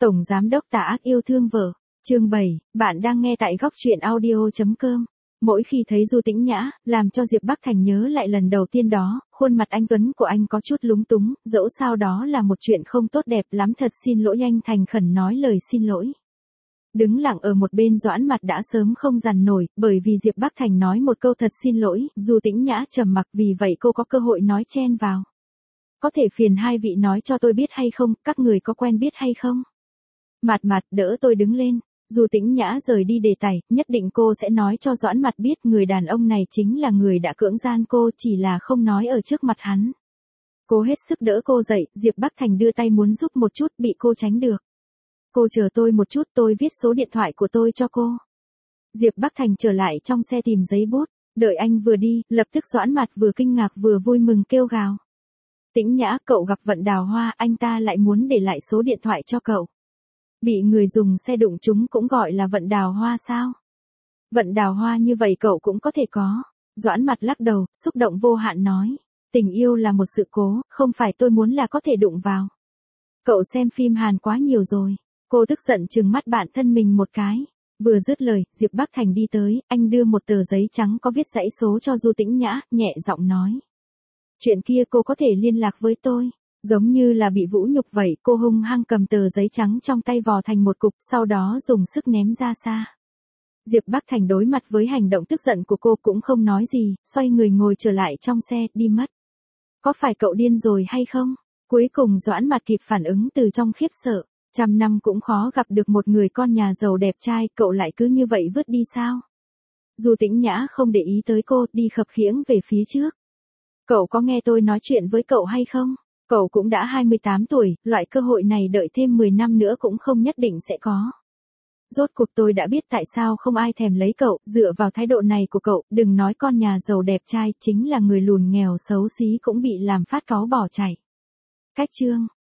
Tổng Giám đốc Tà Ác Yêu Thương Vợ, chương 7, bạn đang nghe tại góc truyện audio.com. Mỗi khi thấy Du Tĩnh Nhã, làm cho Diệp Bắc Thành nhớ lại lần đầu tiên đó, khuôn mặt anh tuấn của anh có chút lúng túng, dẫu sao đó là một chuyện không tốt đẹp lắm, thật xin lỗi, anh thành khẩn nói lời xin lỗi. Đứng lặng ở một bên Doãn Mặt đã sớm không dằn nổi, bởi vì Diệp Bắc Thành nói một câu thật xin lỗi, Du Tĩnh Nhã trầm mặc, vì vậy cô có cơ hội nói chen vào. Có thể phiền hai vị nói cho tôi biết hay không, các người có quen biết hay không? Mặt đỡ tôi đứng lên. Du Tĩnh Nhã rời đi đề tài, nhất định cô sẽ nói cho Doãn Mặt biết người đàn ông này chính là người đã cưỡng gian cô, chỉ là không nói ở trước mặt hắn. Cô hết sức đỡ cô dậy, Diệp Bắc Thành đưa tay muốn giúp một chút, bị cô tránh được. Cô chờ tôi một chút, tôi viết số điện thoại của tôi cho cô. Diệp Bắc Thành trở lại trong xe tìm giấy bút, đợi anh vừa đi, lập tức Doãn Mặt vừa kinh ngạc vừa vui mừng kêu gào. Tĩnh Nhã, cậu gặp Vận Đào Hoa, anh ta lại muốn để lại số điện thoại cho cậu. Bị người dùng xe đụng trúng cũng gọi là Vận Đào Hoa sao? Vận Đào Hoa như vậy cậu cũng có thể có. Doãn Mặt lắc đầu, xúc động vô hạn nói. Tình yêu là một sự cố, không phải tôi muốn là có thể đụng vào. Cậu xem phim Hàn quá nhiều rồi. Cô tức giận trừng mắt bạn thân mình một cái. Vừa dứt lời, Diệp Bắc Thành đi tới, anh đưa một tờ giấy trắng có viết dãy số cho Du Tĩnh Nhã, nhẹ giọng nói. Chuyện kia cô có thể liên lạc với tôi. Giống như là bị vũ nhục vậy, cô hung hăng cầm tờ giấy trắng trong tay vò thành một cục, sau đó dùng sức ném ra xa. Diệp Bắc Thành đối mặt với hành động tức giận của cô cũng không nói gì, xoay người ngồi trở lại trong xe, đi mất. Có phải cậu điên rồi hay không? Cuối cùng Doãn Mặt kịp phản ứng từ trong khiếp sợ. 100 năm cũng khó gặp được một người con nhà giàu đẹp trai, cậu lại cứ như vậy vứt đi sao? Du Tĩnh Nhã không để ý tới cô, đi khập khiễng về phía trước. Cậu có nghe tôi nói chuyện với cậu hay không? Cậu cũng đã 28 tuổi, loại cơ hội này đợi thêm 10 năm nữa cũng không nhất định sẽ có. Rốt cuộc tôi đã biết tại sao không ai thèm lấy cậu, dựa vào thái độ này của cậu, đừng nói con nhà giàu đẹp trai, chính là người lùn nghèo xấu xí cũng bị làm phát cáu bỏ chảy. Cách chương